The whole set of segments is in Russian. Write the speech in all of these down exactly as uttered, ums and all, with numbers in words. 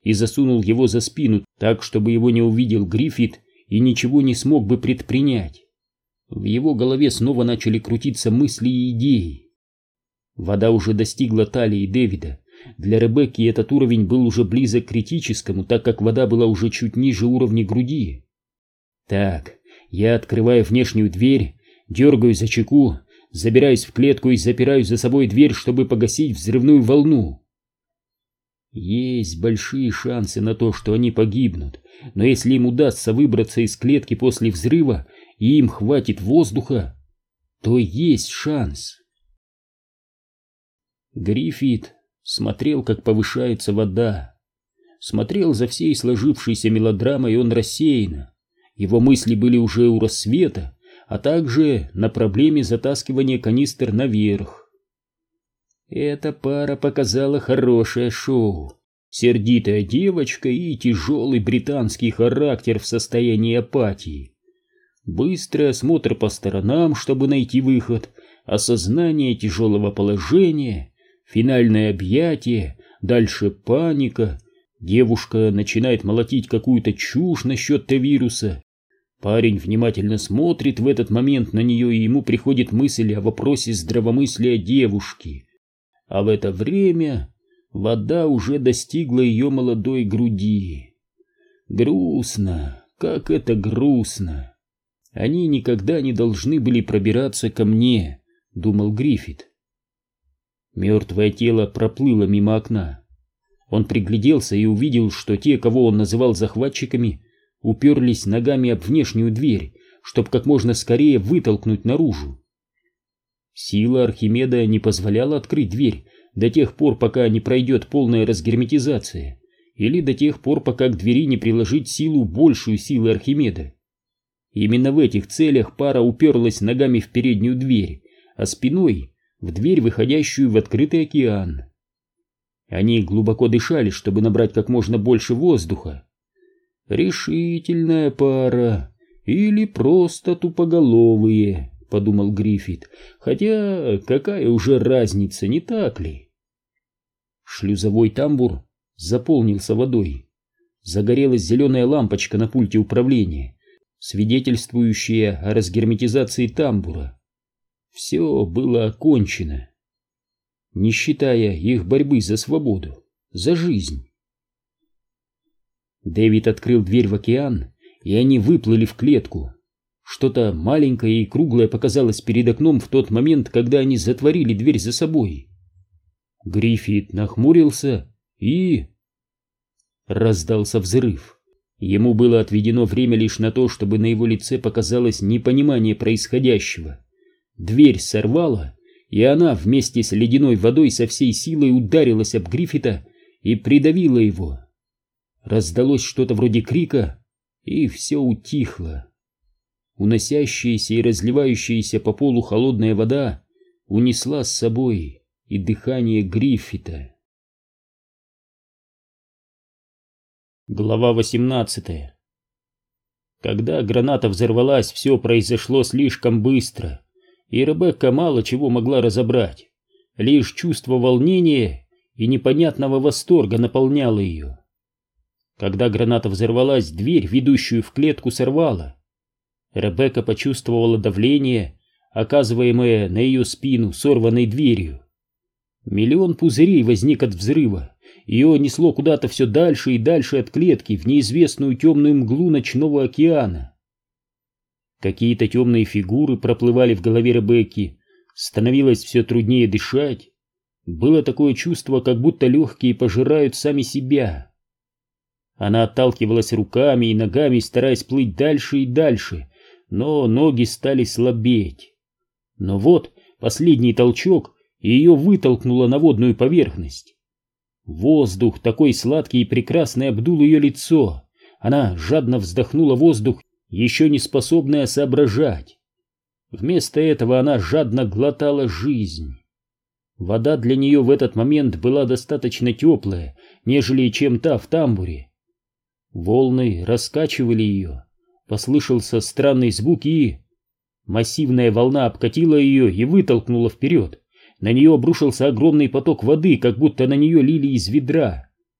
и засунул его за спину так, чтобы его не увидел Гриффит и ничего не смог бы предпринять. В его голове снова начали крутиться мысли и идеи. Вода уже достигла талии Дэвида. Для Ребекки этот уровень был уже близок к критическому, так как вода была уже чуть ниже уровня груди. Так, я открываю внешнюю дверь, дергаю за чеку, забираюсь в клетку и запираю за собой дверь, чтобы погасить взрывную волну. Есть большие шансы на то, что они погибнут, но если им удастся выбраться из клетки после взрыва и им хватит воздуха, то есть шанс. Гриффит смотрел, как повышается вода. Смотрел за всей сложившейся мелодрамой он рассеянно. Его мысли были уже у рассвета, а также на проблеме затаскивания канистр наверх. Эта пара показала хорошее шоу. Сердитая девочка и тяжелый британский характер в состоянии апатии. Быстрый осмотр по сторонам, чтобы найти выход, осознание тяжелого положения, финальное объятие, дальше паника. Девушка начинает молотить какую-то чушь насчет Т-вируса. Парень внимательно смотрит в этот момент на нее, и ему приходит мысль о вопросе здравомыслия девушки. А в это время вода уже достигла ее молодой груди. Грустно, как это грустно. Они никогда не должны были пробираться ко мне, думал Гриффит. Мертвое тело проплыло мимо окна. Он пригляделся и увидел, что те, кого он называл захватчиками, уперлись ногами об внешнюю дверь, чтобы как можно скорее вытолкнуть наружу. Сила Архимеда не позволяла открыть дверь до тех пор, пока не пройдет полная разгерметизация, или до тех пор, пока к двери не приложить силу большую силы Архимеда. Именно в этих целях пара уперлась ногами в переднюю дверь, а спиной в дверь, выходящую в открытый океан. Они глубоко дышали, чтобы набрать как можно больше воздуха. «Решительная пара или просто тупоголовые», — подумал Гриффит, «хотя какая уже разница, не так ли?» Шлюзовой тамбур заполнился водой. Загорелась зеленая лампочка на пульте управления, свидетельствующая о разгерметизации тамбура. Все было окончено, не считая их борьбы за свободу, за жизнь. Дэвид открыл дверь в океан, и они выплыли в клетку. Что-то маленькое и круглое показалось перед окном в тот момент, когда они затворили дверь за собой. Гриффит нахмурился и... Раздался взрыв. Ему было отведено время лишь на то, чтобы на его лице показалось непонимание происходящего. Дверь сорвала, и она вместе с ледяной водой со всей силой ударилась об Гриффита и придавила его. Раздалось что-то вроде крика, и все утихло. Уносящаяся и разливающаяся по полу холодная вода унесла с собой и дыхание Гриффита. Глава восемнадцатая. Когда граната взорвалась, все произошло слишком быстро, и Ребекка мало чего могла разобрать. Лишь чувство волнения и непонятного восторга наполняло ее. Когда граната взорвалась, дверь, ведущую в клетку, сорвала. Ребекка почувствовала давление, оказываемое на ее спину сорванной дверью. Миллион пузырей возник от взрыва. Ее несло куда-то все дальше и дальше от клетки, в неизвестную темную мглу ночного океана. Какие-то темные фигуры проплывали в голове Ребекки. Становилось все труднее дышать. Было такое чувство, как будто легкие пожирают сами себя. Она отталкивалась руками и ногами, стараясь плыть дальше и дальше, но ноги стали слабеть. Но вот последний толчок, и ее вытолкнуло на водную поверхность. Воздух, такой сладкий и прекрасный, обдул ее лицо. Она жадно вздохнула воздух, еще не способная соображать. Вместо этого она жадно глотала жизнь. Вода для нее в этот момент была достаточно теплая, нежели чем та в тамбуре. Волны раскачивали ее, послышался странный звук, и... Массивная волна обкатила ее и вытолкнула вперед. На нее обрушился огромный поток воды, как будто на нее лили из ведра.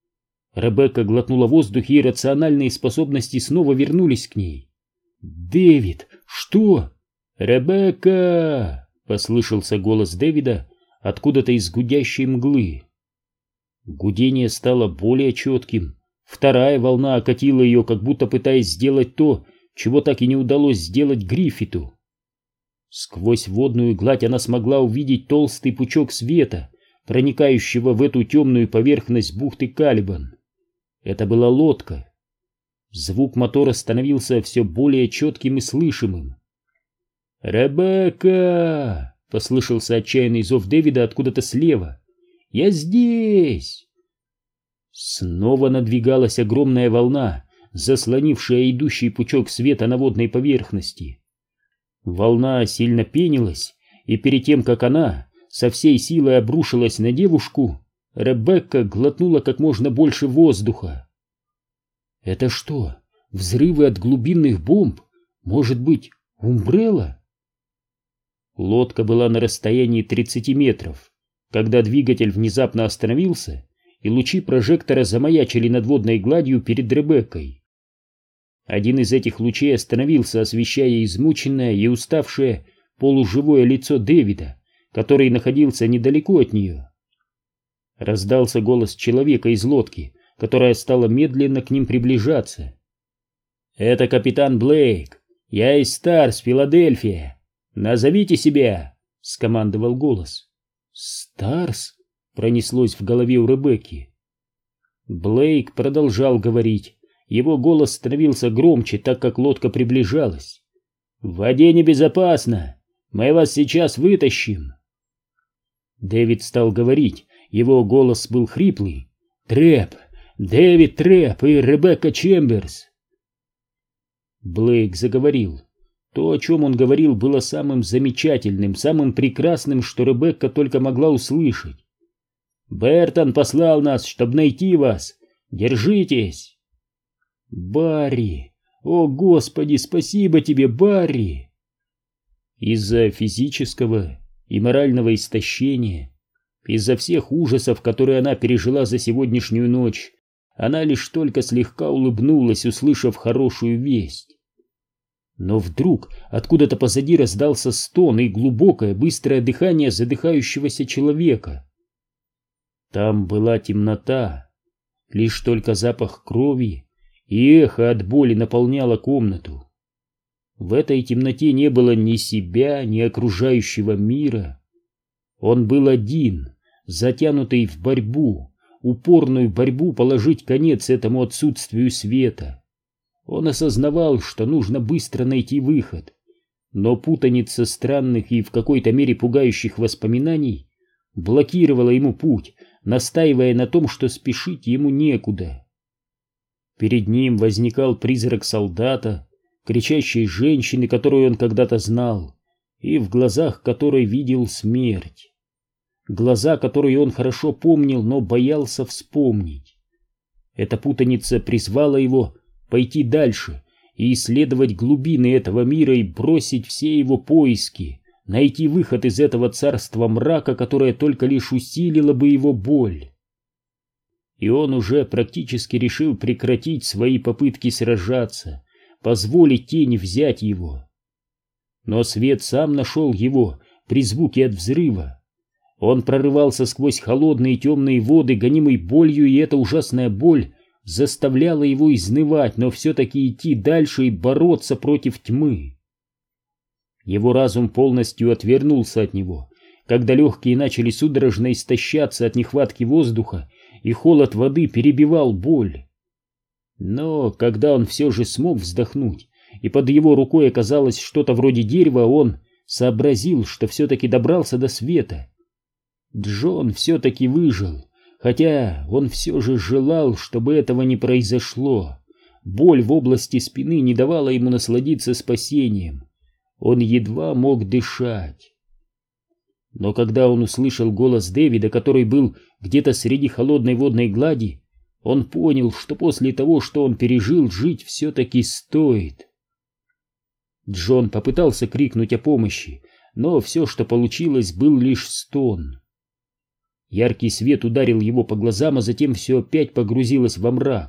Ребекка глотнула воздух, и рациональные способности снова вернулись к ней. «Дэвид, что?» «Ребекка!» — послышался голос Дэвида откуда-то из гудящей мглы. Гудение стало более четким. Вторая волна окатила ее, как будто пытаясь сделать то, чего так и не удалось сделать Гриффиту. Сквозь водную гладь она смогла увидеть толстый пучок света, проникающего в эту темную поверхность бухты Калибан. Это была лодка. Звук мотора становился все более четким и слышимым. «Ребекка!» — послышался отчаянный зов Дэвида откуда-то слева. «Я здесь!» Снова надвигалась огромная волна, заслонившая идущий пучок света на водной поверхности. Волна сильно пенилась, и перед тем, как она со всей силой обрушилась на девушку, Ребекка глотнула как можно больше воздуха. «Это что, взрывы от глубинных бомб? Может быть, Умбрелла?» Лодка была на расстоянии тридцати метров, когда двигатель внезапно остановился, и лучи прожектора замаячили над водной гладью перед Ребеккой. Один из этих лучей остановился, освещая измученное и уставшее полуживое лицо Дэвида, который находился недалеко от нее. Раздался голос человека из лодки, которая стала медленно к ним приближаться. «Это капитан Блейк. Я из Старс, Филадельфия. Назовите себя!» — скомандовал голос. «Старс?» — пронеслось в голове у Ребекки. Блейк продолжал говорить. Его голос становился громче, так как лодка приближалась. «В воде небезопасно. Мы вас сейчас вытащим». Дэвид стал говорить. Его голос был хриплый. «Трэп! Дэвид Трэп и Ребекка Чемберс!» Блейк заговорил. То, о чем он говорил, было самым замечательным, самым прекрасным, что Ребекка только могла услышать. «Бертон послал нас, чтобы найти вас. Держитесь!» «Барри! О, Господи, спасибо тебе, Барри!» Из-за физического и морального истощения, из-за всех ужасов, которые она пережила за сегодняшнюю ночь, она лишь только слегка улыбнулась, услышав хорошую весть. Но вдруг откуда-то позади раздался стон и глубокое, быстрое дыхание задыхающегося человека. Там была темнота, лишь только запах крови и эхо от боли наполняло комнату. В этой темноте не было ни себя, ни окружающего мира. Он был один, затянутый в борьбу, упорную борьбу положить конец этому отсутствию света. Он осознавал, что нужно быстро найти выход, но путаница странных и в какой-то мере пугающих воспоминаний блокировала ему путь, настаивая на том, что спешить ему некуда. Перед ним возникал призрак солдата, кричащей женщины, которую он когда-то знал, и в глазах которой видел смерть. Глаза, которые он хорошо помнил, но боялся вспомнить. Эта путаница призвала его пойти дальше и исследовать глубины этого мира и бросить все его поиски, найти выход из этого царства мрака, которое только лишь усилило бы его боль. И он уже практически решил прекратить свои попытки сражаться, позволить тени взять его. Но свет сам нашел его при звуке от взрыва. Он прорывался сквозь холодные темные воды, гонимый болью, и эта ужасная боль заставляла его изнывать, но все-таки идти дальше и бороться против тьмы. Его разум полностью отвернулся от него, когда легкие начали судорожно истощаться от нехватки воздуха, и холод воды перебивал боль. Но когда он все же смог вздохнуть, и под его рукой оказалось что-то вроде дерева, он сообразил, что все-таки добрался до света. Джон все-таки выжил, хотя он все же желал, чтобы этого не произошло. Боль в области спины не давала ему насладиться спасением. Он едва мог дышать. Но когда он услышал голос Дэвида, который был где-то среди холодной водной глади, он понял, что после того, что он пережил, жить все-таки стоит. Джон попытался крикнуть о помощи, но все, что получилось, был лишь стон. Яркий свет ударил его по глазам, а затем все опять погрузилось во мрак.